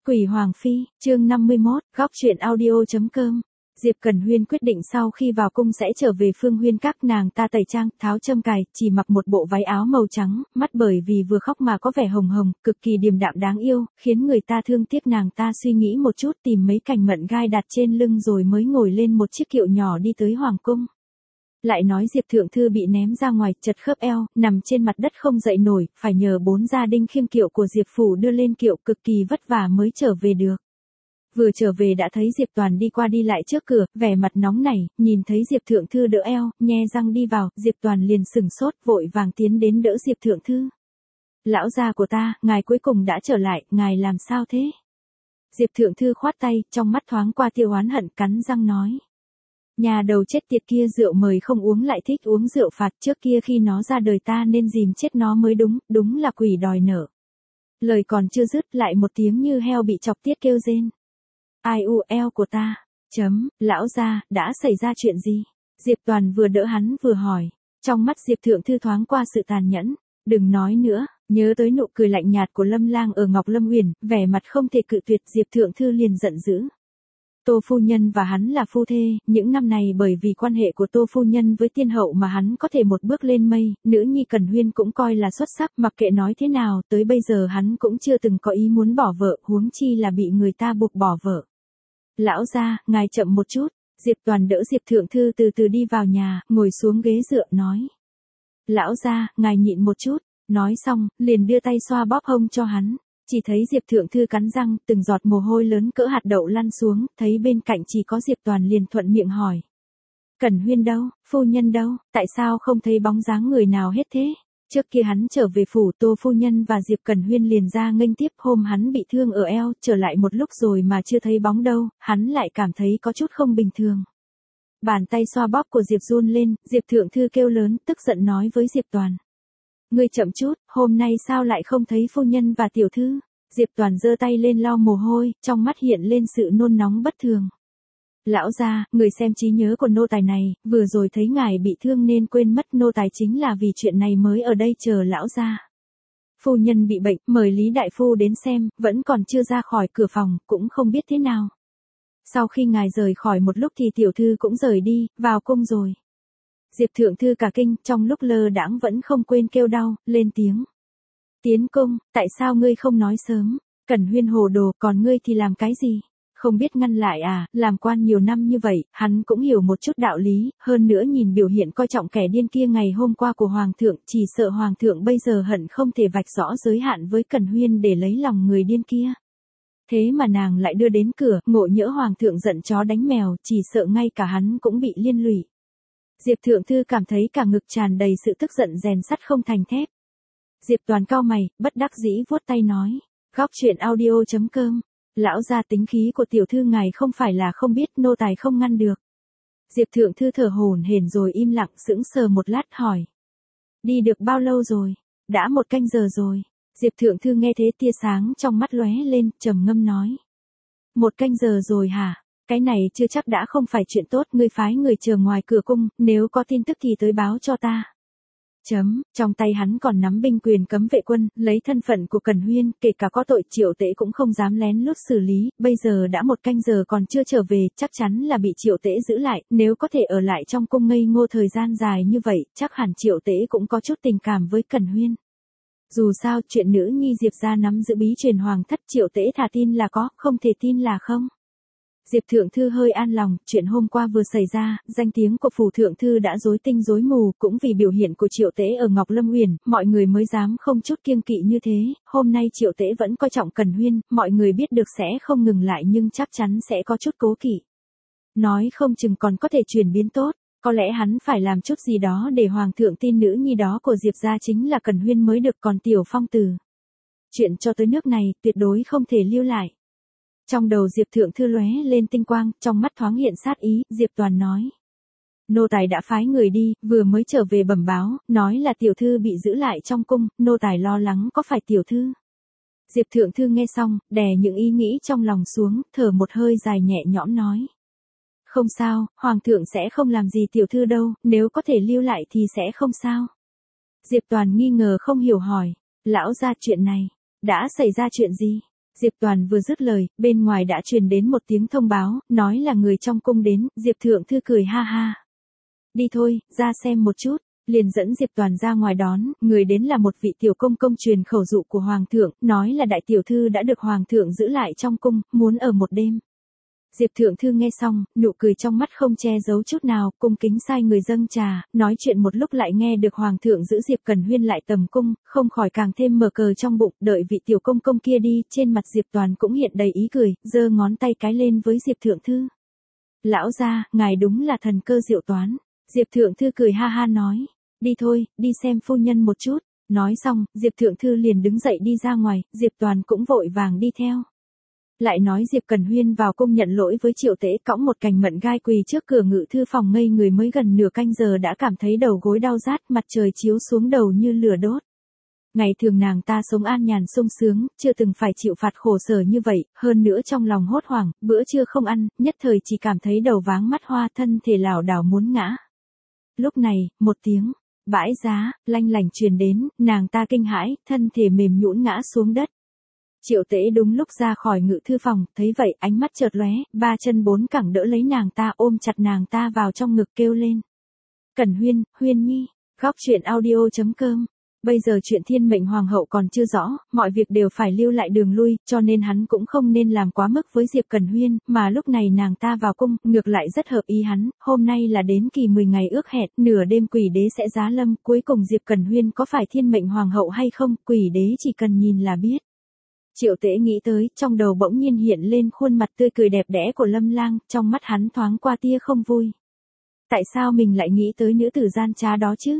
Quỷ Hoàng Phi, chương 51, góc truyện audio.com. Diệp Cẩn Huyên quyết định sau khi vào cung sẽ trở về Phương Huyên các nàng ta tẩy trang, tháo châm cài, chỉ mặc một bộ váy áo màu trắng, mắt bởi vì vừa khóc mà có vẻ hồng hồng, cực kỳ điềm đạm đáng yêu, khiến người ta thương tiếc nàng ta suy nghĩ một chút tìm mấy cành mận gai đặt trên lưng rồi mới ngồi lên một chiếc kiệu nhỏ đi tới Hoàng cung. Lại nói Diệp Thượng Thư bị ném ra ngoài, chật khớp eo, nằm trên mặt đất không dậy nổi, phải nhờ 4 gia đình khiêng kiệu của Diệp Phủ đưa lên kiệu, cực kỳ vất vả mới trở về được. Vừa trở về đã thấy Diệp Toàn đi qua đi lại trước cửa, vẻ mặt nóng nảy, nhìn thấy Diệp Thượng Thư đỡ eo, nhe răng đi vào, Diệp Toàn liền sừng sốt, vội vàng tiến đến đỡ Diệp Thượng Thư. Lão gia của ta, ngài cuối cùng đã trở lại, ngài làm sao thế? Diệp Thượng Thư khoát tay, trong mắt thoáng qua tia oán hận, cắn răng nói. Nhà đầu chết tiệt kia rượu mời không uống lại thích uống rượu phạt, trước kia khi nó ra đời ta nên dìm chết nó mới đúng, đúng là quỷ đòi nợ. Lời còn chưa dứt lại một tiếng như heo bị chọc tiết kêu rên. Ai u eo của ta, lão gia, đã xảy ra chuyện gì? Diệp Toàn vừa đỡ hắn vừa hỏi, trong mắt Diệp Thượng Thư thoáng qua sự tàn nhẫn, đừng nói nữa, nhớ tới nụ cười lạnh nhạt của Lâm Lang ở Ngọc Lâm Uyển, vẻ mặt không thể cự tuyệt, Diệp Thượng Thư liền giận dữ. Tô phu nhân và hắn là phu thê, những năm này bởi vì quan hệ của Tô phu nhân với tiên hậu mà hắn có thể một bước lên mây, nữ nhi Cẩn Huyên cũng coi là xuất sắc, mặc kệ nói thế nào, tới bây giờ hắn cũng chưa từng có ý muốn bỏ vợ, huống chi là bị người ta buộc bỏ vợ. Lão gia, ngài chậm một chút, Diệp Toàn đỡ Diệp Thượng Thư từ từ đi vào nhà, ngồi xuống ghế dựa nói. Lão gia, ngài nhịn một chút, nói xong, liền đưa tay xoa bóp hông cho hắn. Chỉ thấy Diệp Thượng Thư cắn răng, từng giọt mồ hôi lớn cỡ hạt đậu lăn xuống, thấy bên cạnh chỉ có Diệp Toàn liền thuận miệng hỏi. Cẩn Huyên đâu, phu nhân đâu, tại sao không thấy bóng dáng người nào hết thế? Trước kia hắn trở về phủ, Tô phu nhân và Diệp Cẩn Huyên liền ra nghênh tiếp, hôm hắn bị thương ở eo, trở lại một lúc rồi mà chưa thấy bóng đâu, hắn lại cảm thấy có chút không bình thường. Bàn tay xoa bóp của Diệp run lên, Diệp Thượng Thư kêu lớn, tức giận nói với Diệp Toàn. Ngươi chậm chút, hôm nay sao lại không thấy phu nhân và tiểu thư? Diệp Toàn giơ tay lên lau mồ hôi, trong mắt hiện lên sự nôn nóng bất thường. Lão gia, người xem trí nhớ của nô tài này, vừa rồi thấy ngài bị thương nên quên mất nô tài chính là vì chuyện này mới ở đây chờ lão gia. Phu nhân bị bệnh, mời Lý Đại Phu đến xem, vẫn còn chưa ra khỏi cửa phòng, cũng không biết thế nào. Sau khi ngài rời khỏi một lúc thì tiểu thư cũng rời đi, vào cung rồi. Diệp Thượng Thư cả kinh, trong lúc lơ đãng vẫn không quên kêu đau, lên tiếng. Tiến cung, tại sao ngươi không nói sớm? Cẩn Huyên hồ đồ, còn ngươi thì làm cái gì? Không biết ngăn lại à, làm quan nhiều năm như vậy, hắn cũng hiểu một chút đạo lý, hơn nữa nhìn biểu hiện coi trọng kẻ điên kia ngày hôm qua của Hoàng thượng, chỉ sợ Hoàng thượng bây giờ hận không thể vạch rõ giới hạn với Cẩn Huyên để lấy lòng người điên kia. Thế mà nàng lại đưa đến cửa, ngộ nhỡ Hoàng thượng giận chó đánh mèo, chỉ sợ ngay cả hắn cũng bị liên lụy. Diệp Thượng Thư cảm thấy cả ngực tràn đầy sự tức giận rèn sắt không thành thép. Diệp Toàn cau mày, bất đắc dĩ vuốt tay nói, góc truyện audio.com, lão gia tính khí của tiểu thư ngài không phải là không biết, nô tài không ngăn được. Diệp Thượng Thư thở hổn hển rồi im lặng sững sờ một lát hỏi. Đi được bao lâu rồi? Đã 1 canh giờ rồi. Diệp Thượng Thư nghe thế tia sáng trong mắt lóe lên, trầm ngâm nói. 1 canh giờ rồi hả? Cái này chưa chắc đã không phải chuyện tốt, ngươi phái người chờ ngoài cửa cung, nếu có tin tức thì tới báo cho ta. Trong tay hắn còn nắm binh quyền cấm vệ quân, lấy thân phận của Cẩn Huyên, kể cả có tội Triệu Tễ cũng không dám lén lút xử lý, bây giờ đã 1 canh giờ còn chưa trở về, chắc chắn là bị Triệu Tễ giữ lại, nếu có thể ở lại trong cung ngây ngô thời gian dài như vậy, chắc hẳn Triệu Tễ cũng có chút tình cảm với Cẩn Huyên. Dù sao, chuyện nữ nhi Diệp gia nắm giữ bí truyền hoàng thất, Triệu Tễ thà tin là có, không thể tin là không. Diệp Thượng Thư hơi an lòng, chuyện hôm qua vừa xảy ra, danh tiếng của phủ Thượng Thư đã rối tinh rối mù, cũng vì biểu hiện của Triệu Tễ ở Ngọc Lâm Uyển, mọi người mới dám không chút kiêng kỵ như thế, hôm nay Triệu Tễ vẫn coi trọng Cẩn Huyên, mọi người biết được sẽ không ngừng lại nhưng chắc chắn sẽ có chút cố kỵ. Nói không chừng còn có thể chuyển biến tốt, có lẽ hắn phải làm chút gì đó để Hoàng thượng tin nữ nhi đó của Diệp gia chính là Cẩn Huyên mới được, còn Tiểu Phong Tử. Chuyện cho tới nước này, tuyệt đối không thể lưu lại. Trong đầu Diệp Thượng Thư lóe lên tinh quang, trong mắt thoáng hiện sát ý, Diệp Toàn nói. Nô tài đã phái người đi, vừa mới trở về bẩm báo, nói là tiểu thư bị giữ lại trong cung, nô tài lo lắng có phải tiểu thư. Diệp Thượng Thư nghe xong, đè những ý nghĩ trong lòng xuống, thở một hơi dài nhẹ nhõm nói. Không sao, Hoàng thượng sẽ không làm gì tiểu thư đâu, nếu có thể lưu lại thì sẽ không sao. Diệp Toàn nghi ngờ không hiểu hỏi, lão gia chuyện này, đã xảy ra chuyện gì? Diệp Toàn vừa dứt lời, bên ngoài đã truyền đến một tiếng thông báo, nói là người trong cung đến, Diệp Thượng Thư cười ha ha. Đi thôi, ra xem một chút, liền dẫn Diệp Toàn ra ngoài đón, người đến là một vị tiểu công công truyền khẩu dụ của Hoàng thượng, nói là đại tiểu thư đã được Hoàng thượng giữ lại trong cung, muốn ở một đêm. Diệp Thượng Thư nghe xong, nụ cười trong mắt không che giấu chút nào, cung kính sai người dâng trà, nói chuyện một lúc lại nghe được Hoàng thượng giữ Diệp Cẩn Huyên lại tầm cung, không khỏi càng thêm mở cờ trong bụng, đợi vị tiểu công công kia đi, trên mặt Diệp Toàn cũng hiện đầy ý cười, giơ ngón tay cái lên với Diệp Thượng Thư. Lão gia, ngài đúng là thần cơ diệu toán. Diệp Thượng Thư cười ha ha nói, đi thôi, đi xem phu nhân một chút. Nói xong, Diệp Thượng Thư liền đứng dậy đi ra ngoài, Diệp Toàn cũng vội vàng đi theo. Lại nói Diệp Cẩn Huyên vào cung nhận lỗi với Triệu Tế, cõng một cành mận gai quỳ trước cửa ngự thư phòng ngây người mới gần nửa canh giờ đã cảm thấy đầu gối đau rát, mặt trời chiếu xuống đầu như lửa đốt. Ngày thường nàng ta sống an nhàn sung sướng, chưa từng phải chịu phạt khổ sở như vậy, hơn nữa trong lòng hốt hoảng, bữa trưa không ăn, nhất thời chỉ cảm thấy đầu váng mắt hoa, thân thể lảo đảo muốn ngã. Lúc này, một tiếng bãi giá lanh lảnh truyền đến, nàng ta kinh hãi, thân thể mềm nhũn ngã xuống đất. Triệu Tế đúng lúc ra khỏi ngự thư phòng, thấy vậy ánh mắt chợt lóe, ba chân bốn cẳng đỡ lấy nàng ta, ôm chặt nàng ta vào trong ngực kêu lên. Cẩn Huyên, Huyên Nhi, góc truyện audio.com. Bây giờ chuyện thiên mệnh hoàng hậu còn chưa rõ, mọi việc đều phải lưu lại đường lui, cho nên hắn cũng không nên làm quá mức với Diệp Cẩn Huyên, mà lúc này nàng ta vào cung, ngược lại rất hợp ý hắn, hôm nay là đến kỳ 10 ngày ước hẹn, nửa đêm quỷ đế sẽ giá lâm, cuối cùng Diệp Cẩn Huyên có phải thiên mệnh hoàng hậu hay không, quỷ đế chỉ cần nhìn là biết. Triệu Tế nghĩ tới, trong đầu bỗng nhiên hiện lên khuôn mặt tươi cười đẹp đẽ của Lâm Lang, trong mắt hắn thoáng qua tia không vui. Tại sao mình lại nghĩ tới nữ tử gian trá đó chứ?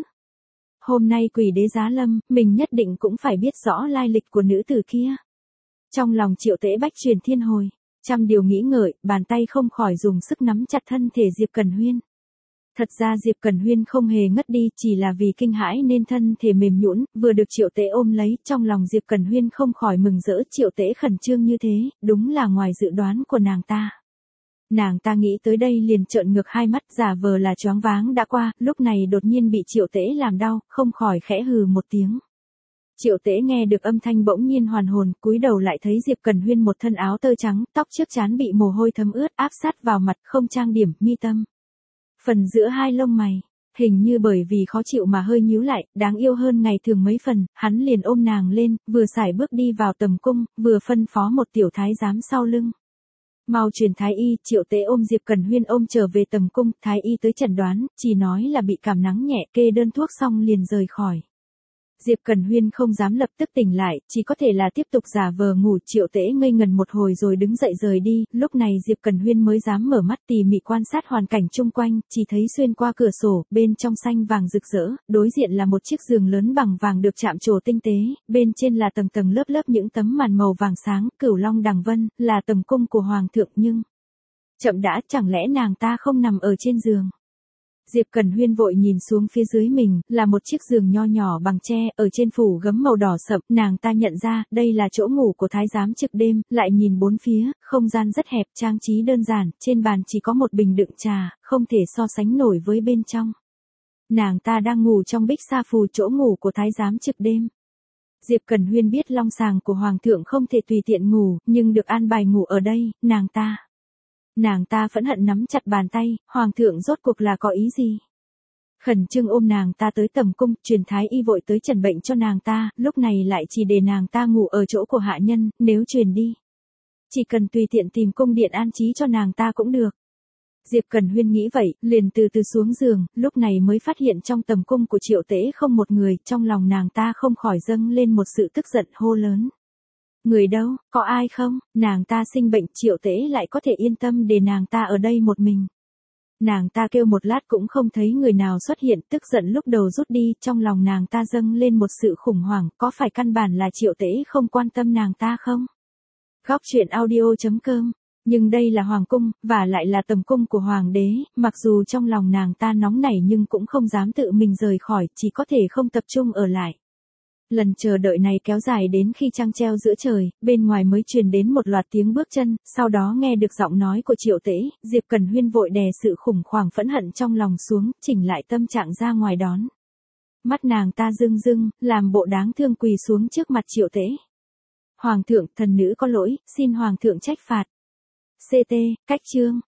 Hôm nay quỷ đế giá lâm, mình nhất định cũng phải biết rõ lai lịch của nữ tử kia. Trong lòng Triệu Tế bách truyền thiên hồi, trăm điều nghĩ ngợi, bàn tay không khỏi dùng sức nắm chặt thân thể Diệp Cẩn Huyên. Thật ra Diệp Cẩn Huyên không hề ngất đi, chỉ là vì kinh hãi nên thân thể mềm nhũn, vừa được Triệu Tế ôm lấy, trong lòng Diệp Cẩn Huyên không khỏi mừng rỡ, Triệu Tế khẩn trương như thế, đúng là ngoài dự đoán của nàng ta. Nàng ta nghĩ tới đây liền trợn ngược hai mắt, giả vờ là choáng váng đã qua, lúc này đột nhiên bị Triệu Tế làm đau, không khỏi khẽ hừ một tiếng. Triệu Tế nghe được âm thanh bỗng nhiên hoàn hồn, cúi đầu lại thấy Diệp Cẩn Huyên một thân áo tơ trắng, tóc trước trán bị mồ hôi thấm ướt, áp sát vào mặt, không trang điểm, mi tâm. Phần giữa hai lông mày, hình như bởi vì khó chịu mà hơi nhíu lại, đáng yêu hơn ngày thường mấy phần, hắn liền ôm nàng lên, vừa sải bước đi vào tầm cung, vừa phân phó một tiểu thái giám sau lưng. Mau truyền thái y. Triệu Tế ôm Diệp Cẩn Huyên ôm trở về tầm cung, thái y tới chẩn đoán, chỉ nói là bị cảm nắng nhẹ, kê đơn thuốc xong liền rời khỏi. Diệp Cẩn Huyên không dám lập tức tỉnh lại, chỉ có thể là tiếp tục giả vờ ngủ. Triệu Tế ngây ngần một hồi rồi đứng dậy rời đi, lúc này Diệp Cẩn Huyên mới dám mở mắt tỉ mỉ quan sát hoàn cảnh chung quanh, chỉ thấy xuyên qua cửa sổ, bên trong xanh vàng rực rỡ, đối diện là một chiếc giường lớn bằng vàng được chạm trổ tinh tế, bên trên là tầng tầng lớp lớp những tấm màn màu vàng sáng, cửu long đằng vân, là tầm cung của hoàng thượng nhưng... Chậm đã, chẳng lẽ nàng ta không nằm ở trên giường? Diệp Cẩn Huyên vội nhìn xuống phía dưới mình, là một chiếc giường nho nhỏ bằng tre, ở trên phủ gấm màu đỏ sậm, nàng ta nhận ra, đây là chỗ ngủ của thái giám trực đêm, lại nhìn bốn phía, không gian rất hẹp, trang trí đơn giản, trên bàn chỉ có một bình đựng trà, không thể so sánh nổi với bên trong. Nàng ta đang ngủ trong bích sa phù, chỗ ngủ của thái giám trực đêm. Diệp Cẩn Huyên biết long sàng của hoàng thượng không thể tùy tiện ngủ, nhưng được an bài ngủ ở đây, Nàng ta phẫn hận nắm chặt bàn tay, hoàng thượng rốt cuộc là có ý gì? Khẩn trương ôm nàng ta tới tầm cung, truyền thái y vội tới chẩn bệnh cho nàng ta, lúc này lại chỉ để nàng ta ngủ ở chỗ của hạ nhân, nếu truyền đi. Chỉ cần tùy tiện tìm cung điện an trí cho nàng ta cũng được. Diệp Cẩn Huyên nghĩ vậy, liền từ từ xuống giường, lúc này mới phát hiện trong tầm cung của Triệu Tế không một người, trong lòng nàng ta không khỏi dâng lên một sự tức giận hô lớn. Người đâu, có ai không? Nàng ta sinh bệnh, Triệu Tế lại có thể yên tâm để nàng ta ở đây một mình. Nàng ta kêu một lát cũng không thấy người nào xuất hiện, tức giận lúc đầu rút đi, trong lòng nàng ta dâng lên một sự khủng hoảng, có phải căn bản là Triệu Tế không quan tâm nàng ta không? Góc truyện audio.com. Nhưng đây là hoàng cung, và lại là tầm cung của hoàng đế, mặc dù trong lòng nàng ta nóng nảy nhưng cũng không dám tự mình rời khỏi, chỉ có thể không tập trung ở lại. Lần chờ đợi này kéo dài đến khi trăng treo giữa trời, bên ngoài mới truyền đến một loạt tiếng bước chân, sau đó nghe được giọng nói của Triệu Tế, Diệp Cẩn Huyên vội đè sự khủng hoảng phẫn hận trong lòng xuống, chỉnh lại tâm trạng ra ngoài đón. Mắt nàng ta rưng rưng, làm bộ đáng thương quỳ xuống trước mặt Triệu Tế. Hoàng thượng, thần nữ có lỗi, xin hoàng thượng trách phạt. CT, cách chương.